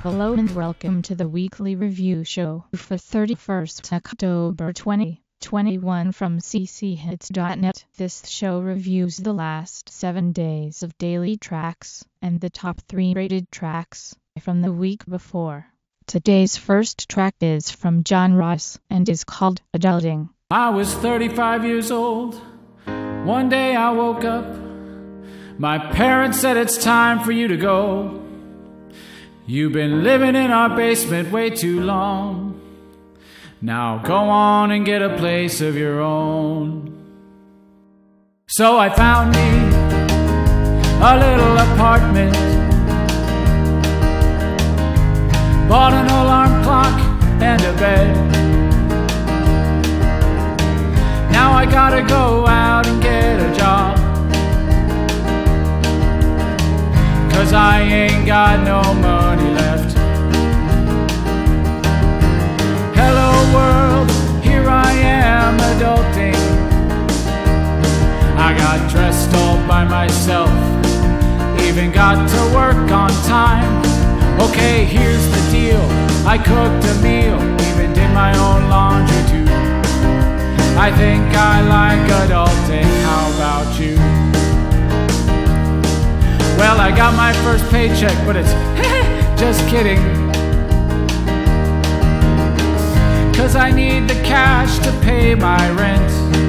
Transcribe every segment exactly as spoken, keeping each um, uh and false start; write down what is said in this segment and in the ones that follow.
Hello and welcome to the weekly review show for thirty-first October twenty twenty-one from c c hits dot net. This show reviews the last seven days of daily tracks and the top three rated tracks from the week before. Today's first track is from John Ross and is called Adulting. I was thirty-five years old. One day I woke up. My parents said it's time for you to go. You've been living in our basement way too long. Now go on and get a place of your own. So I found me a little apartment, bought an alarm clock and a bed. Now I gotta go out and get a job, 'cause I ain't got no money left. Hello world, here I am adulting. I got dressed all by myself, even got to work on time. Okay, here's the deal, I cooked a meal, even did my own laundry too. I think I like adulting, how about you? Well, I got my first paycheck, but it's just kidding, 'cause I need the cash to pay my rent.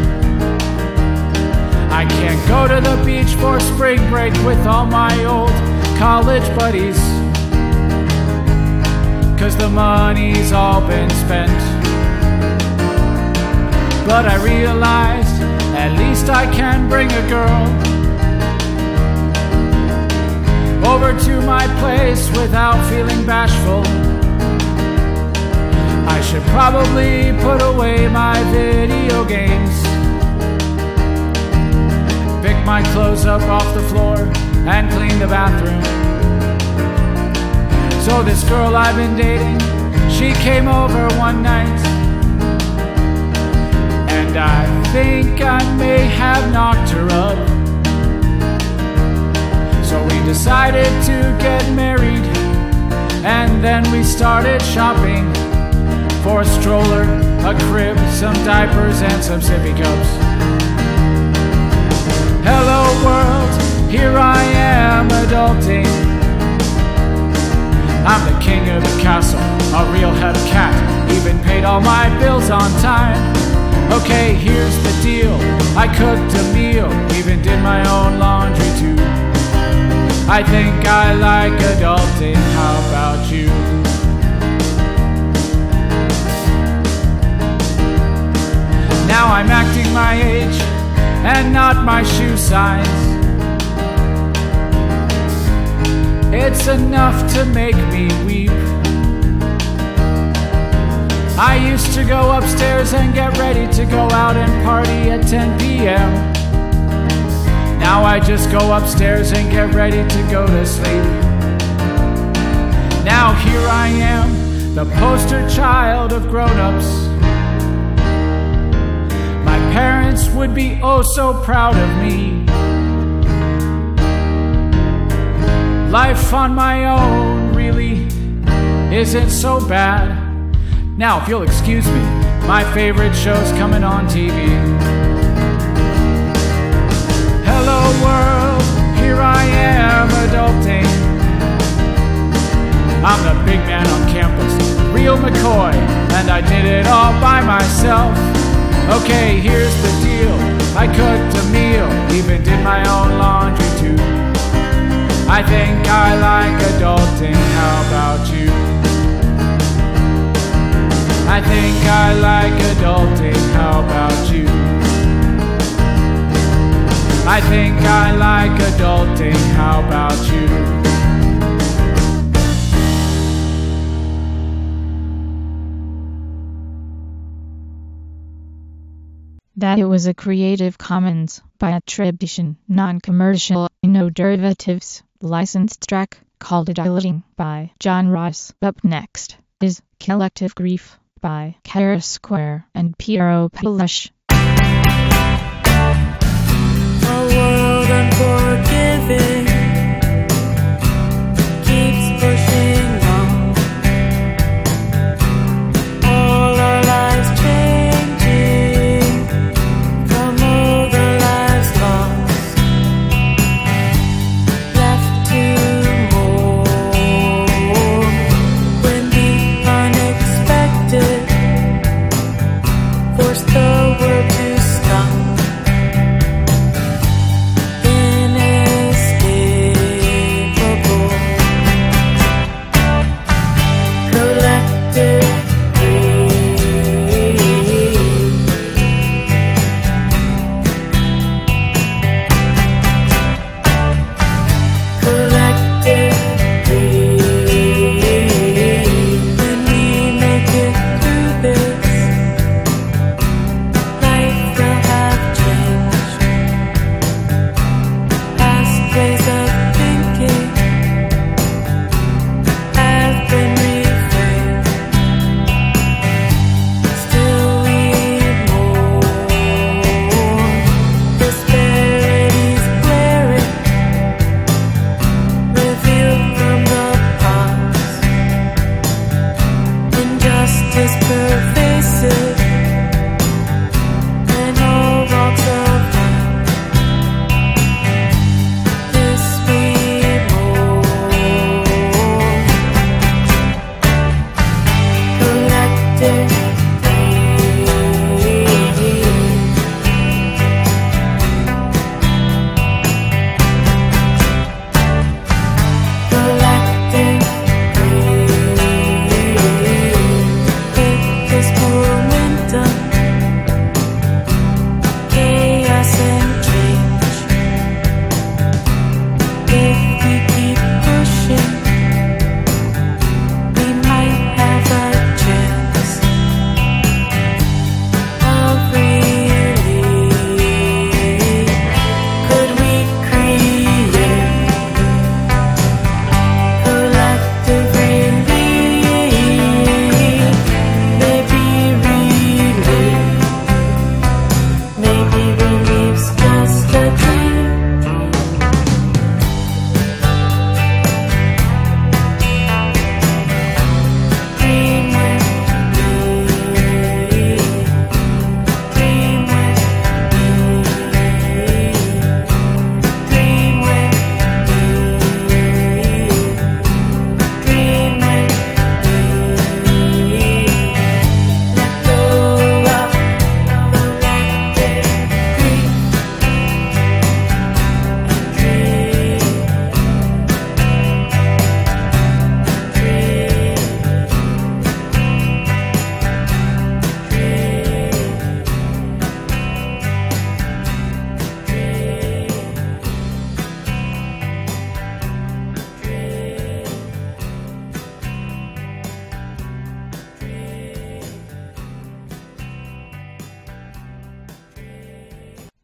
I can't go to the beach for spring break with all my old college buddies, 'cause the money's all been spent. But I realized at least I can bring a girl over to my place without feeling bashful. I should probably put away my video games, pick my clothes up off the floor and clean the bathroom. So this girl I've been dating, she came over one night, and I think I may have knocked her up. So we decided to get married, and then we started shopping for a stroller, a crib, some diapers, and some sippy cups. Hello world, here I am adulting. I'm the king of the castle, a real head cat, even paid all my bills on time. Okay, here's the deal, I cooked a meal, even did my own laundry too. I think I like adulting, how about you? Now I'm acting my age and not my shoe size. It's enough to make me weep. I used to go upstairs and get ready to go out and party at ten p.m. Now I just go upstairs and get ready to go to sleep. Now here I am, the poster child of grown-ups. My parents would be oh so proud of me. Life on my own really isn't so bad. Now if you'll excuse me, my favorite show's coming on T V. Hello world, here I am adulting. I'm the big man on campus, real McCoy, and I did it all by myself. Okay, here's the deal, I cooked a meal, even did my own laundry too. I think I like adulting, how about you? I think I like adulting, how about you? I think I like adulting, how about you? That it was a Creative Commons by attribution, non-commercial, no derivatives, licensed track called Adulting by John Ross. Up next is Collective Grief by Kara Square and Piero Palush. A world unforgiving keeps pushing on.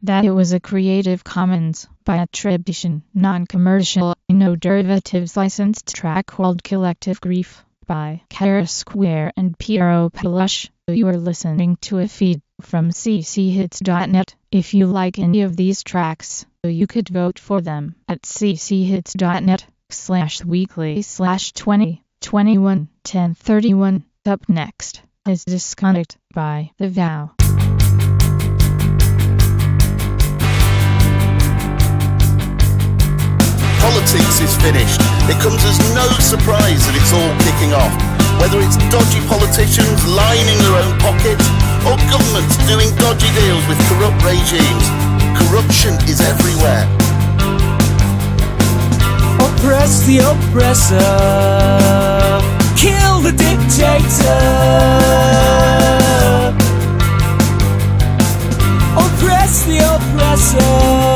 that it was a Creative Commons by attribution, non-commercial, no derivatives licensed track called Collective Grief by Kara Square and Piero Pelush. You are listening to a feed from c c hits dot net. If you like any of these tracks, you could vote for them at c c hits dot net slash weekly slash twenty twenty-one ten thirty-one. Up next is Disconnect by The Vow. Politics is finished. It comes as no surprise that it's all kicking off. Whether it's dodgy politicians lining their own pockets or governments doing dodgy deals with corrupt regimes, corruption is everywhere. Oppress the oppressor, kill the dictator. Oppress the oppressor.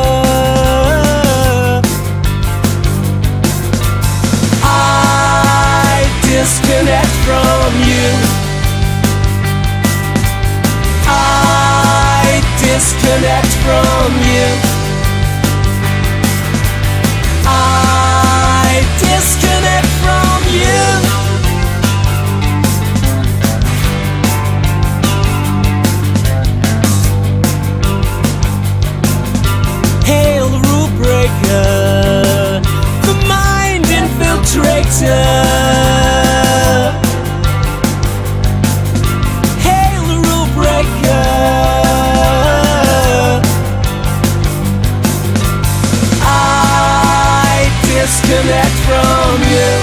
Disconnect from you. I disconnect from you. I disconnect from you. Hail the rule breaker, the mind infiltrator. Disconnect from you.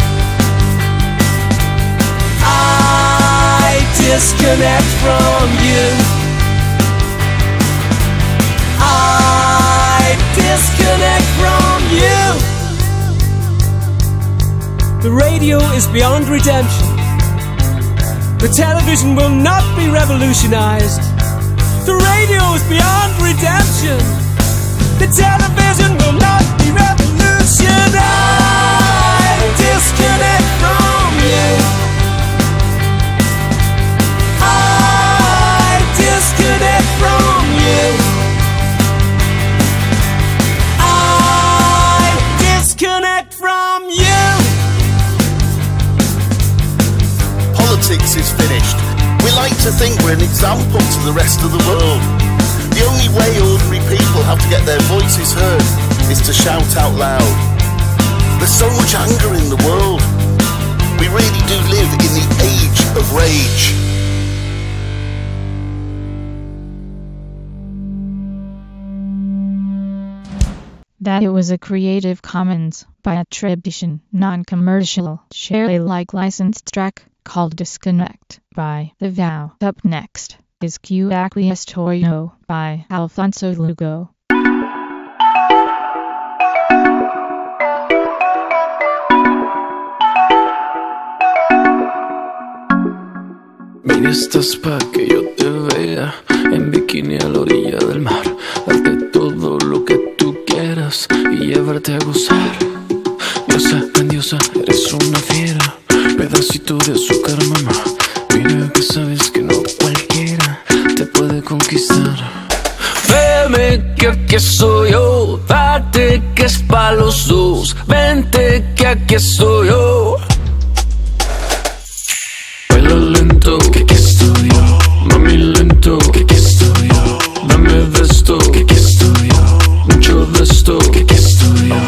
I disconnect from you. I disconnect from you. The radio is beyond redemption. The television will not be revolutionized. The radio is beyond redemption. The television will not be revolutionized. I disconnect from you. I disconnect from you. I disconnect from you. Politics is finished. We like to think we're an example to the rest of the world. The only way ordinary people have to get their voices heard is to shout out loud. There's so much anger in the world. We really do live in the age of rage. That it was a Creative Commons by attribution, non-commercial, share Alike licensed track called Disconnect by The Vow. Up next is Q Acquiescatorio by Alfonso Lugo. Mira, estás pa' que yo te vea en bikini a la orilla del mar, darte todo lo que tú quieras y llevarte a gozar. Diosa, grandiosa, eres una fiera, pedacito de azúcar, mamá. Mira que sabes que no cualquiera te puede conquistar. Veme que aquí estoy yo, date que es pa' los dos. Vente que aquí estoy yo. Baila lento, que aquí estoy yo. Mami lento, que aquí estoy yo. Dame de esto, que aquí estoy yo. Mucho de esto, que aquí estoy yo.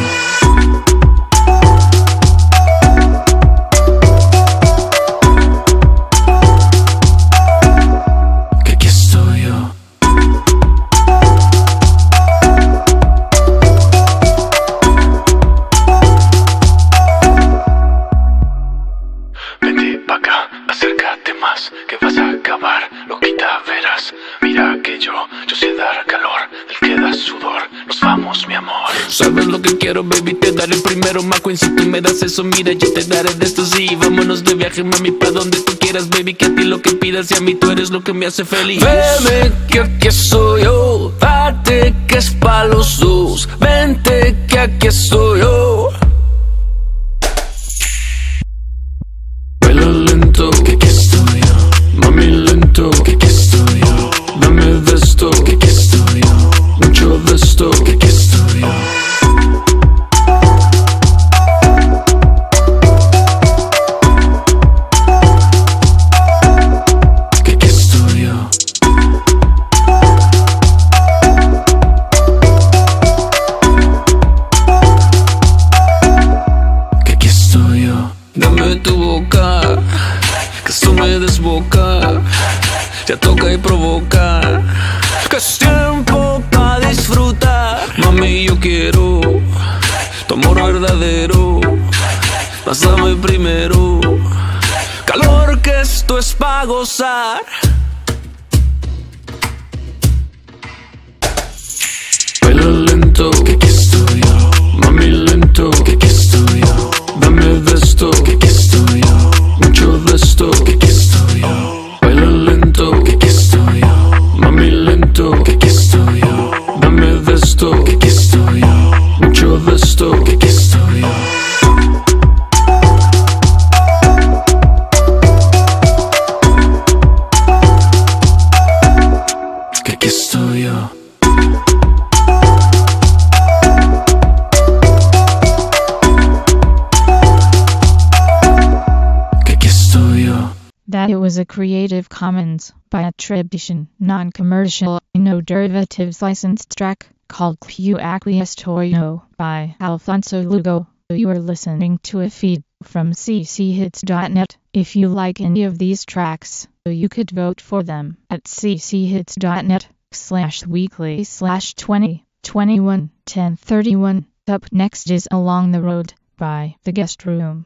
Sabes lo que quiero, baby, te daré el primero. Maco, si tú me das eso, mira, yo te daré de esto, sí. Vámonos de viaje, mami, pa' donde tú quieras, baby. Que a ti lo que pidas y a mí tú eres lo que me hace feliz. Veme que aquí estoy yo, date que es pa' los dos. Vente que aquí estoy yo. Baila lento, que aquí estoy yo. Mami lento, que aquí estoy yo. Dame de esto, que aquí estoy yo. Mami, yo quiero tu amor verdadero. Pásame primero. Calor, que esto es pa' gozar. Baila lento, que aquí estoy yo. Mami, lento, que aquí estoy yo. Dame de esto, que aquí estoy yo. Mucho de esto, que aquí estoy yo. Baila lento, que aquí estoy yo. Mami, lento, que aquí estoy yo. Dame de esto, que aquí estoy yo. Mucho de esto, que aquí estoy yo. Que aquí estoy yo. That it was a Creative Commons by attribution, non-commercial, no derivatives licensed track called Q Acquiescetorio by Alfonso Lugo. You are listening to a feed from c c hits dot net. If you like any of these tracks, you could vote for them at c c hits dot net slash weekly slash twenty twenty-one ten thirty-one. Up next is Along the Road by The Guest Room.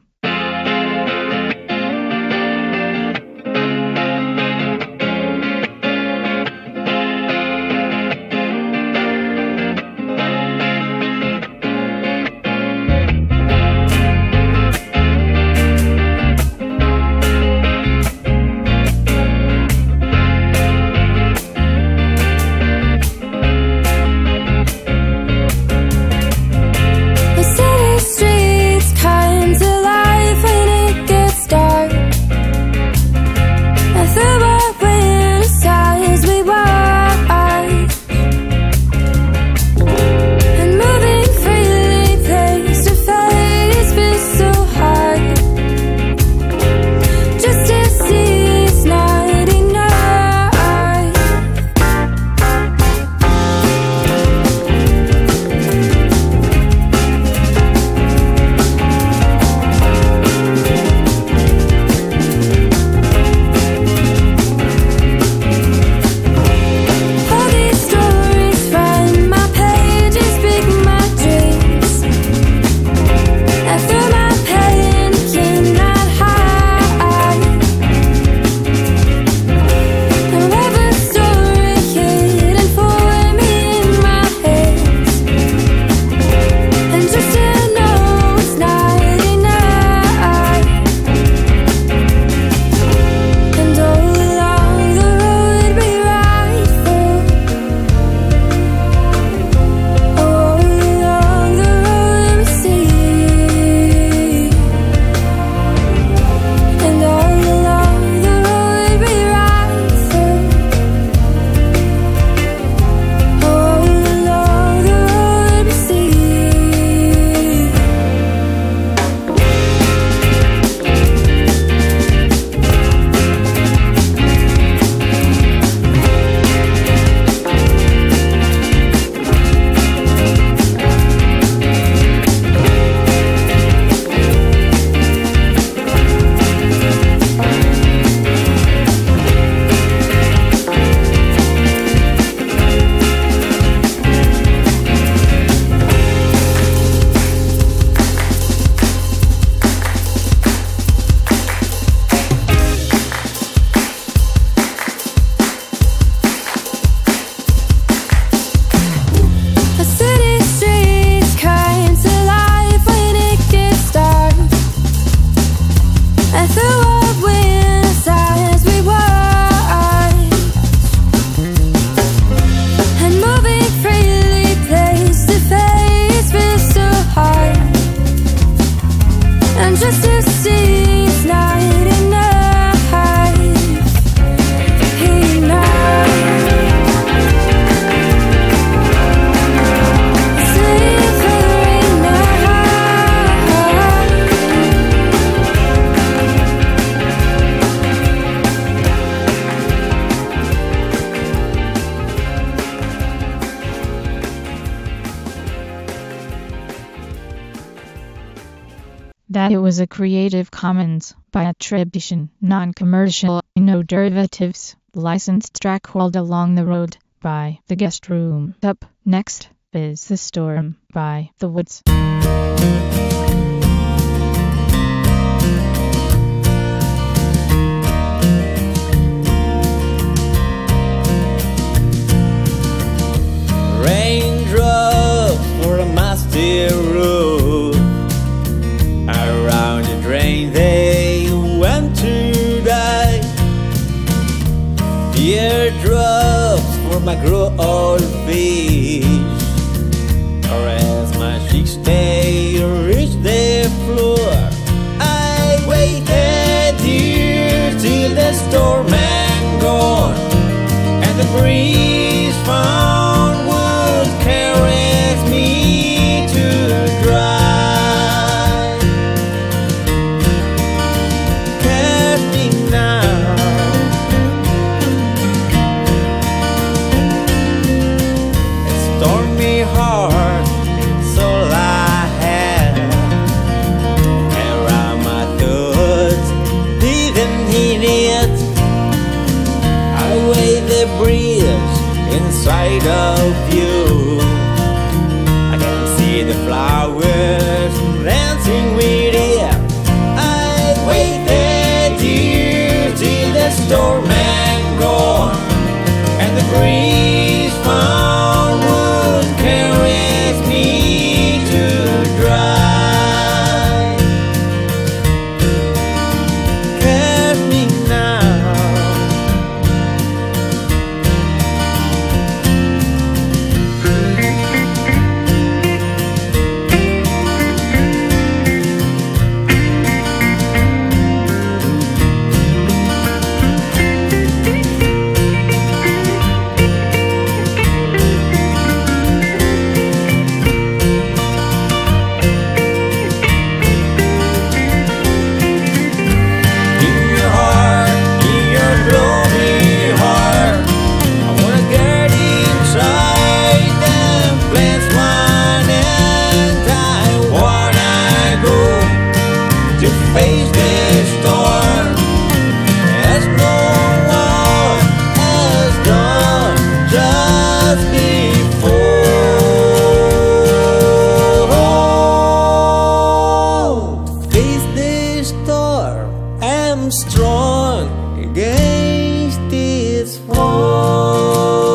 that it was a Creative Commons by attribution, non-commercial, no derivatives, licensed track called Along the Road by The Guest Room. Up next is The Storm by The Woods. Raindrops for a musty roof, around the drain they went to die. Teardrops for my grow-old fish, or as my cheeks they reach the floor. I waited here till the storm had gone, and the breeze found would caress me to dry. Catch me now, a stormy heart, so I had around my thoughts, didn't hear it. I weigh the breeze inside of you. I can see the flowers dancing with it. I waited here till the storm had gone, and the breeze found would caress me to dry. Catch me now, face this storm as no one has done just before. Face this storm, I'm strong against this fall.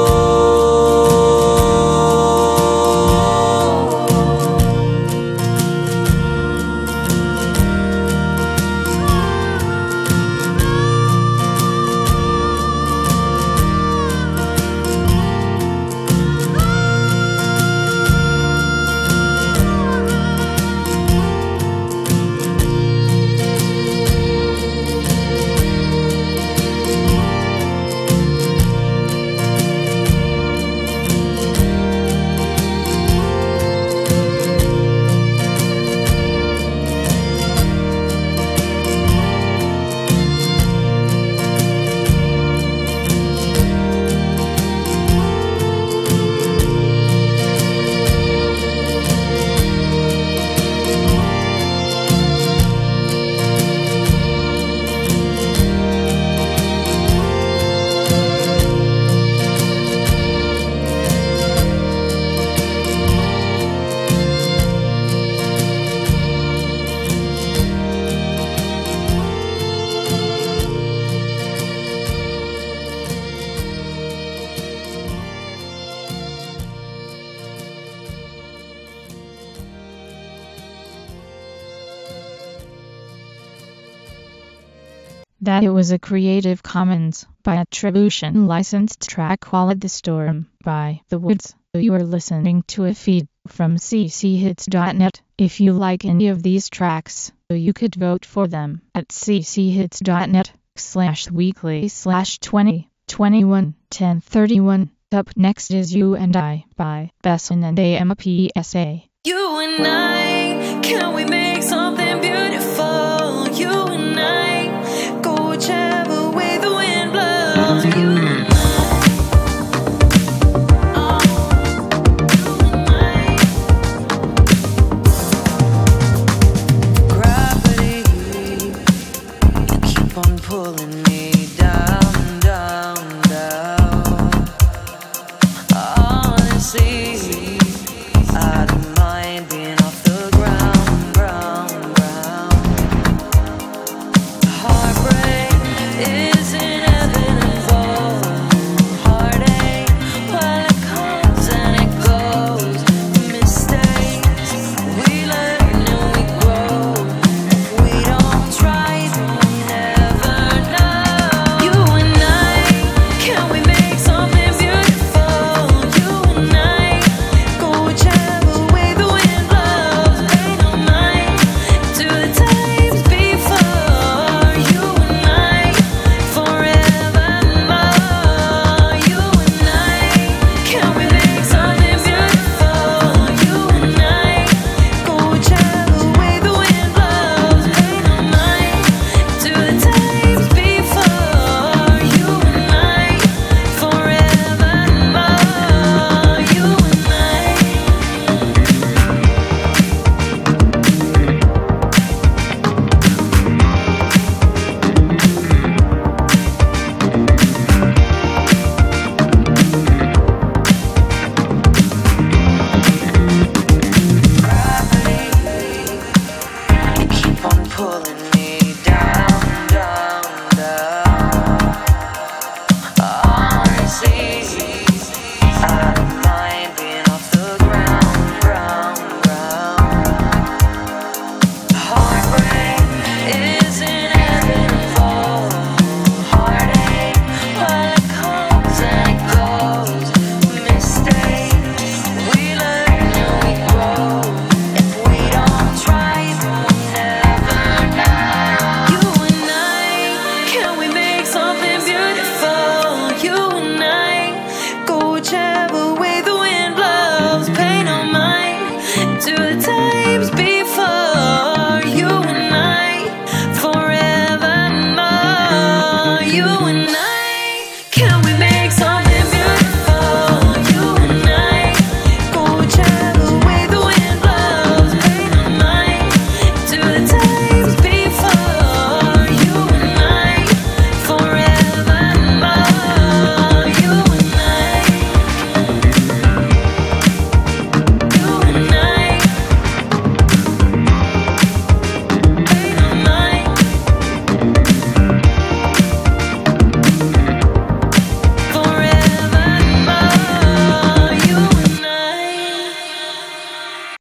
That it was a Creative Commons by attribution licensed track called The Storm by The Woods. You are listening to a feed from c c hits dot net. If you like any of these tracks, you could vote for them at c c hits dot net slash weekly slash twenty twenty-one ten thirty-one. Up next is You and I by Besson and A M P S A. You and I, can we make something beautiful? You and I, go whichever way the wind blows. You and I. Pulling me down, down, down. Honestly,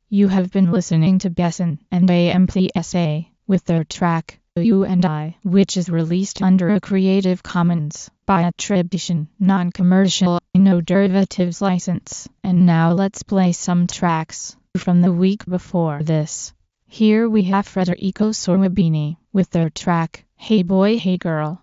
You have been listening to Besson and A M P S A with their track You and I, which is released under a Creative Commons by attribution, non-commercial, no derivatives license. And now let's play some tracks from the week before this. Here we have Federico Sorwabini with their track Hey Boy Hey Girl.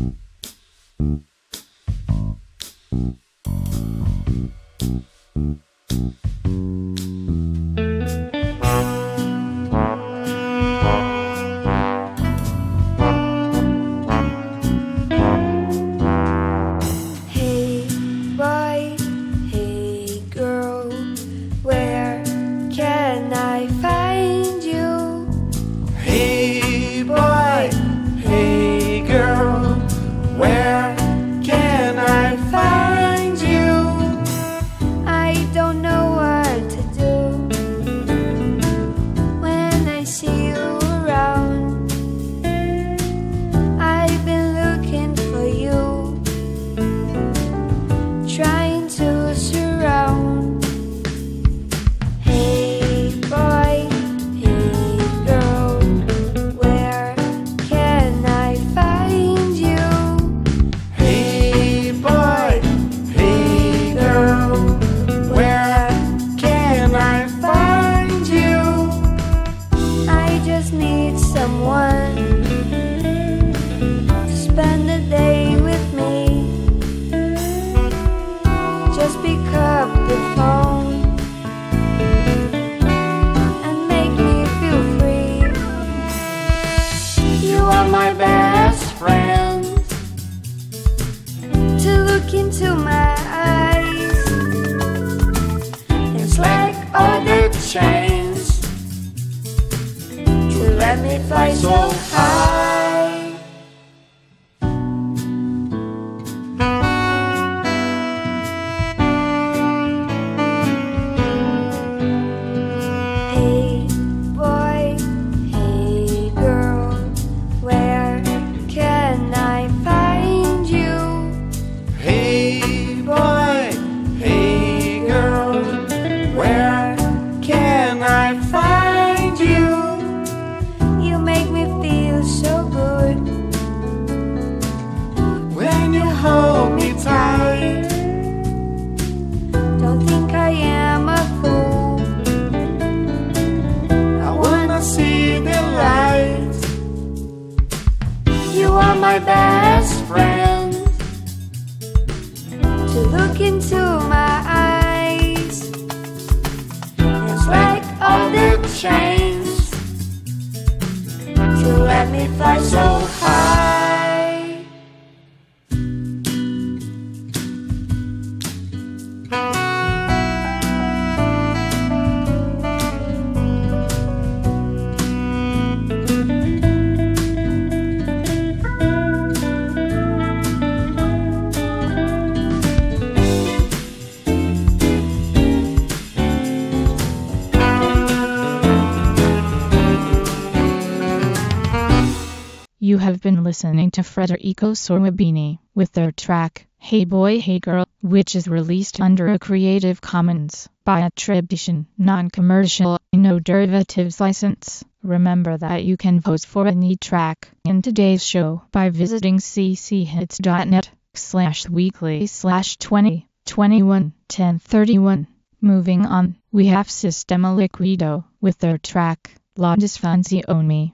You have been listening to Federico Sorwabini with their track Hey Boy Hey Girl, which is released under a Creative Commons by attribution, non-commercial, no derivatives license. Remember that you can vote for any track in today's show by visiting cchits.net slash weekly slash 20 21 10 31. Moving on, we have Sistema Liquido with their track La Disfunzione.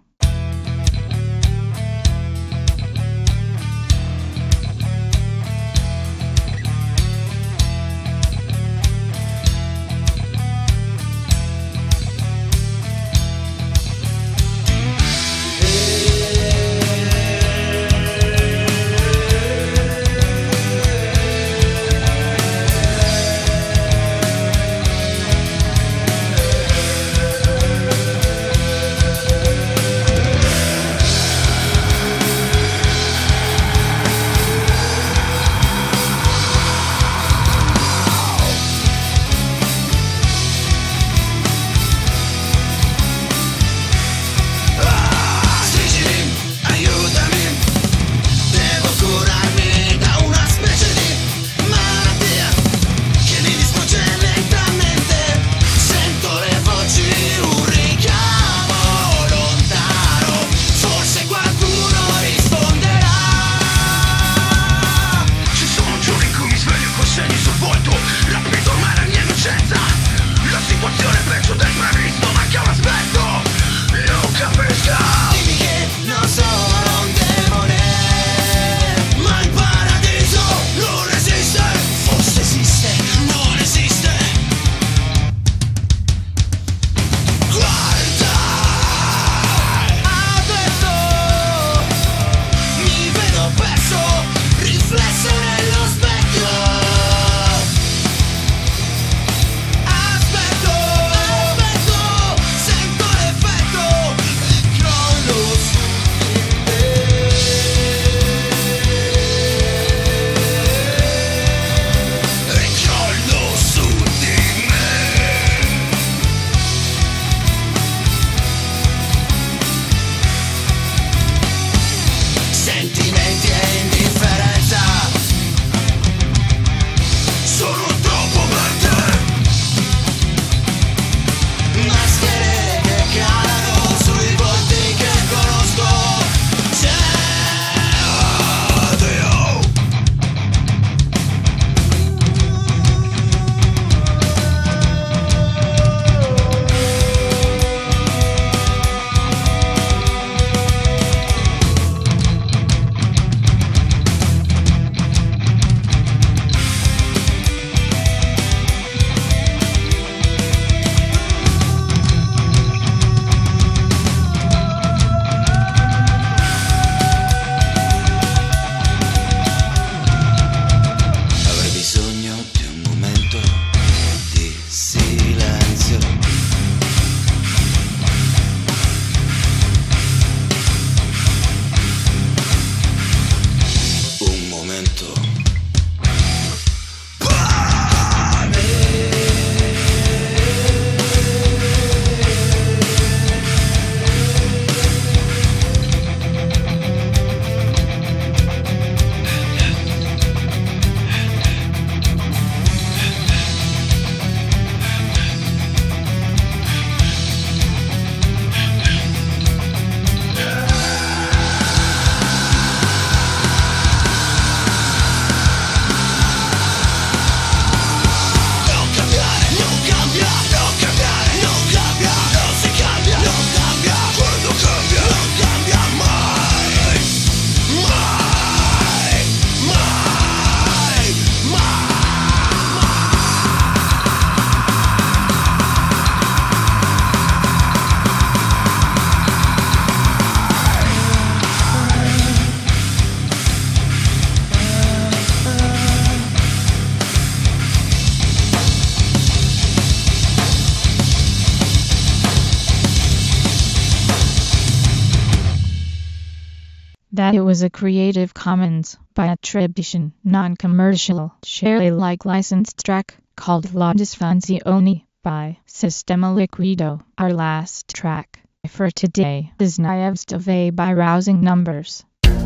that it was a Creative Commons by attribution, non-commercial, share Alike licensed track called La Disfunzione by Sistema Liquido. Our last track for today is Naivstave by Rousing Numbers.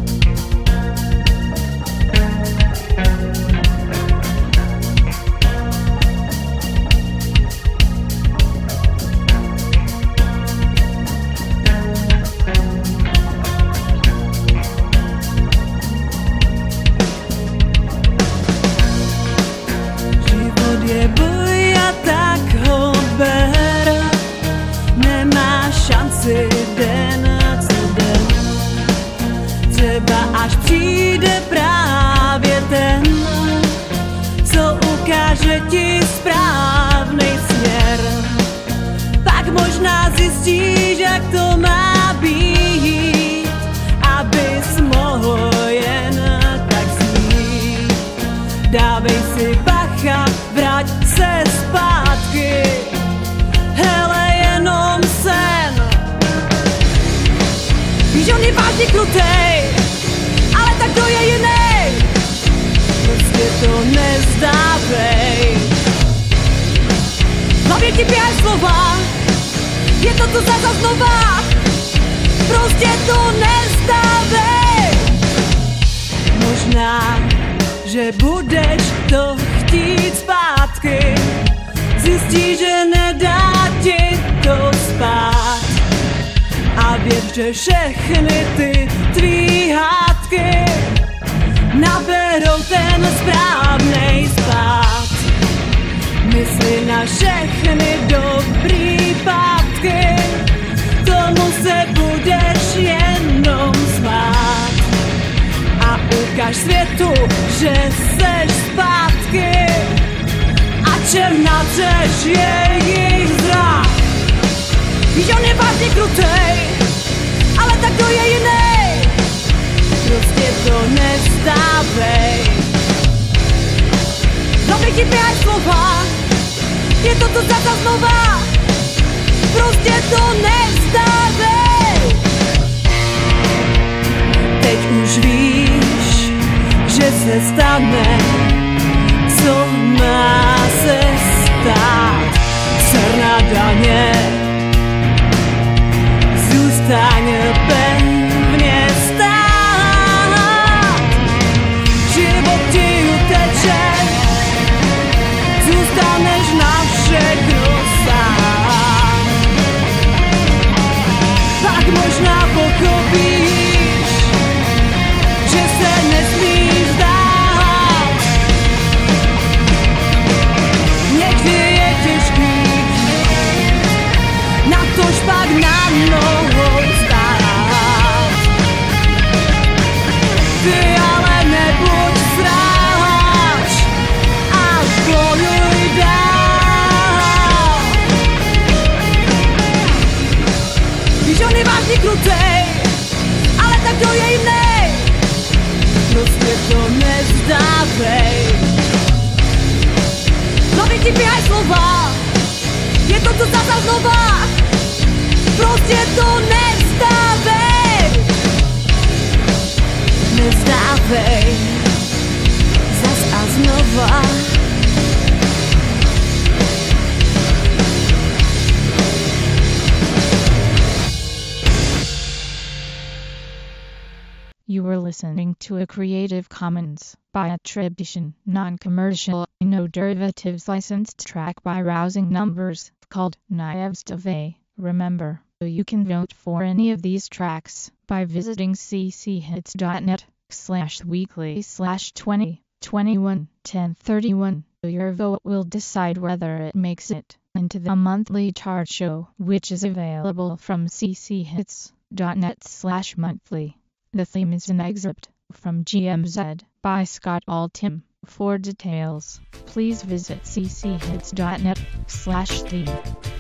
Den co den, třeba až přijde právě ten, co ukáže ti správnej směr. Pak možná zjistíš, jak to má být, abys mohl jen tak znít. Dávej si bacha, vrať se zpátky, hele jenom sen. Víš, on je vážně krutej, ale tak to je jiný. Prostě to nezdávej. V hlavě ti běhají slova, je to tu zase znova. Prostě to nezdávej. Možná, že budeš to chtít zpátky, zjistíš, že nedá ti to spát. A věř, že všechny ty tvý hádky naberou ten správnej spát. Mysli na všechny dobrý pátky, tomu se budeš jenom smát. A ukaž světu, že seš zpátky a černá řeč je jejich zrak. Víš, on je vážně krutej, ale tak to je jiný. Prostě to nezdávej. Dobře ti běhají slova, je to tu zase znova. Prostě to nezdávej. Teď už víš, že se stane, co má se stát. Černá daně zůstaň pevně stát. Život ti uteče, zůstaneš na všechno sám. Pak možná pochopíš, že se nesmíš vzdát. Někdy je těžký, natož pak na nohou stát. Ty ale nebuď sráč a bojuj dál. Víš, on je vážně krutej, ale tak to je jiný. Prostě to nezdávej. Hlavě ti běhají slova, je to tu zase znova. Prostě to nezdávej. Nezdávej. Zas a znova. You were listening to a Creative Commons by attribution, non-commercial, no derivatives licensed track by Rousing Numbers called Naivstave. Remember, you can vote for any of these tracks by visiting cchits.net slash weekly slash 20 21 10 31. Your vote will decide whether it makes it into the monthly chart show, which is available from cchits.net slash monthly. The theme is an excerpt from G M Z by Scott Altham. For details, please visit cchits.net slash theme.